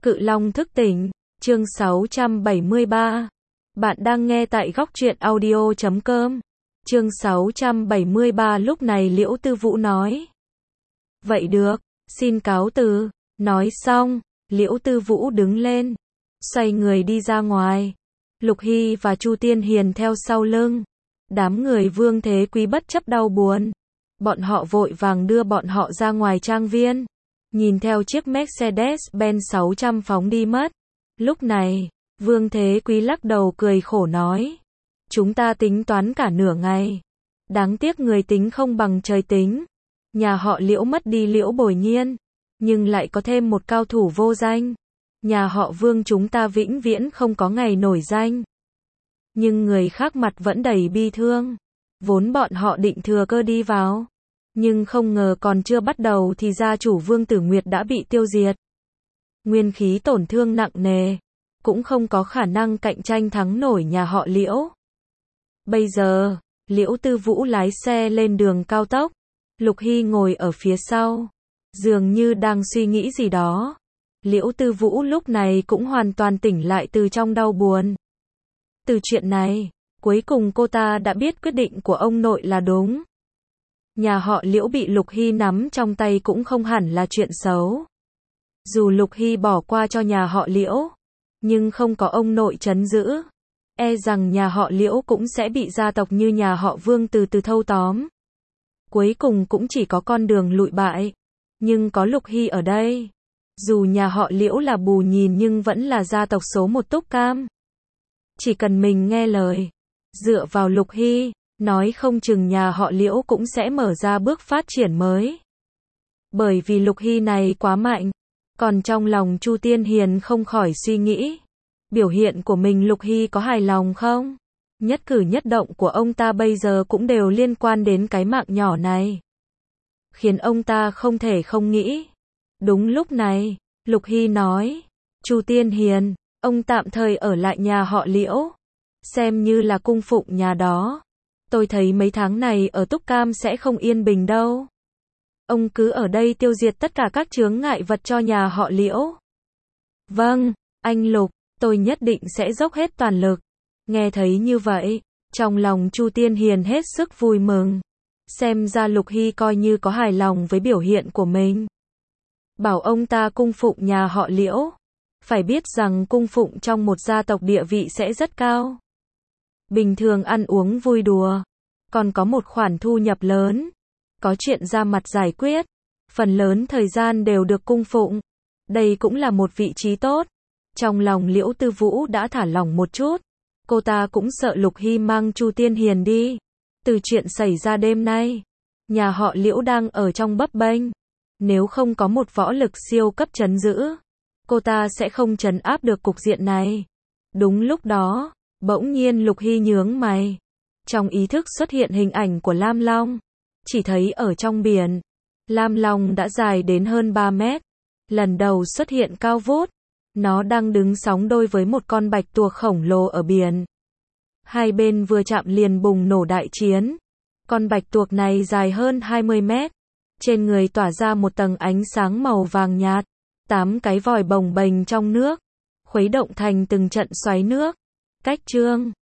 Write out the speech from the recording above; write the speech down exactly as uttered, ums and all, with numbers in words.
Cự Long thức tỉnh, chương sáu trăm bảy mươi ba. Bạn đang nghe tại góc truyện audio chấm com. Chương sáu trăm bảy mươi ba. Lúc này Liễu Tư Vũ nói. Vậy được, xin cáo từ. Nói xong, Liễu Tư Vũ đứng lên, xoay người đi ra ngoài. Lục Hy và Chu Tiên Hiền theo sau lưng. Đám người Vương Thế Quý bất chấp đau buồn, bọn họ vội vàng đưa bọn họ ra ngoài trang viên. Nhìn theo chiếc Mercedes-Benz sáu trăm phóng đi mất. Lúc này, Vương Thế Quý lắc đầu cười khổ nói. Chúng ta tính toán cả nửa ngày. Đáng tiếc người tính không bằng trời tính. Nhà họ Liễu mất đi Liễu Bồi Nhiên, nhưng lại có thêm một cao thủ vô danh. Nhà họ Vương chúng ta vĩnh viễn không có ngày nổi danh. Nhưng người khác mặt vẫn đầy bi thương. Vốn bọn họ định thừa cơ đi vào, nhưng không ngờ còn chưa bắt đầu thì gia chủ Vương Tử Nguyệt đã bị tiêu diệt. Nguyên khí tổn thương nặng nề, cũng không có khả năng cạnh tranh thắng nổi nhà họ Liễu. Bây giờ, Liễu Tư Vũ lái xe lên đường cao tốc, Lục Hy ngồi ở phía sau, dường như đang suy nghĩ gì đó. Liễu Tư Vũ lúc này cũng hoàn toàn tỉnh lại từ trong đau buồn. Từ chuyện này, cuối cùng cô ta đã biết quyết định của ông nội là đúng. Nhà họ Liễu bị Lục Hy nắm trong tay cũng không hẳn là chuyện xấu. Dù Lục Hy bỏ qua cho nhà họ Liễu, nhưng không có ông nội trấn giữ, e rằng nhà họ Liễu cũng sẽ bị gia tộc như nhà họ Vương từ từ thâu tóm. Cuối cùng cũng chỉ có con đường lụi bại. Nhưng có Lục Hy ở đây, dù nhà họ Liễu là bù nhìn nhưng vẫn là gia tộc số một Túc Cam. Chỉ cần mình nghe lời, dựa vào Lục Hy, nói không chừng nhà họ Liễu cũng sẽ mở ra bước phát triển mới. Bởi vì Lục Hy này quá mạnh. Còn trong lòng Chu Tiên Hiền không khỏi suy nghĩ, biểu hiện của mình Lục Hy có hài lòng không? Nhất cử nhất động của ông ta bây giờ cũng đều liên quan đến cái mạng nhỏ này, khiến ông ta không thể không nghĩ. Đúng lúc này, Lục Hy nói, Chu Tiên Hiền, ông tạm thời ở lại nhà họ Liễu, xem như là cung phụng nhà đó. Tôi thấy mấy tháng này ở Túc Cam sẽ không yên bình đâu. Ông cứ ở đây tiêu diệt tất cả các chướng ngại vật cho nhà họ Liễu. Vâng, anh Lục, tôi nhất định sẽ dốc hết toàn lực. Nghe thấy như vậy, trong lòng Chu Tiên Hiền hết sức vui mừng. Xem ra Lục Hy coi như có hài lòng với biểu hiện của mình. Bảo ông ta cung phụng nhà họ Liễu. Phải biết rằng cung phụng trong một gia tộc địa vị sẽ rất cao. Bình thường ăn uống vui đùa, còn có một khoản thu nhập lớn. Có chuyện ra mặt giải quyết, phần lớn thời gian đều được cung phụng. Đây cũng là một vị trí tốt. Trong lòng Liễu Tư Vũ đã thả lỏng một chút. Cô ta cũng sợ Lục Hy mang Chu Tiên Hiền đi. Từ chuyện xảy ra đêm nay, nhà họ Liễu đang ở trong bấp bênh. Nếu không có một võ lực siêu cấp trấn giữ, cô ta sẽ không trấn áp được cục diện này. Đúng lúc đó, bỗng nhiên Lục Hy nhướng mày. Trong ý thức xuất hiện hình ảnh của Lam Long. Chỉ thấy ở trong biển, Lam Long đã dài đến hơn ba mét. Lần đầu xuất hiện cao vút. Nó đang đứng sóng đôi với một con bạch tuộc khổng lồ ở biển. Hai bên vừa chạm liền bùng nổ đại chiến. Con bạch tuộc này dài hơn hai mươi mét. Trên người tỏa ra một tầng ánh sáng màu vàng nhạt. Tám cái vòi bồng bềnh trong nước, khuấy động thành từng trận xoáy nước. Cách chương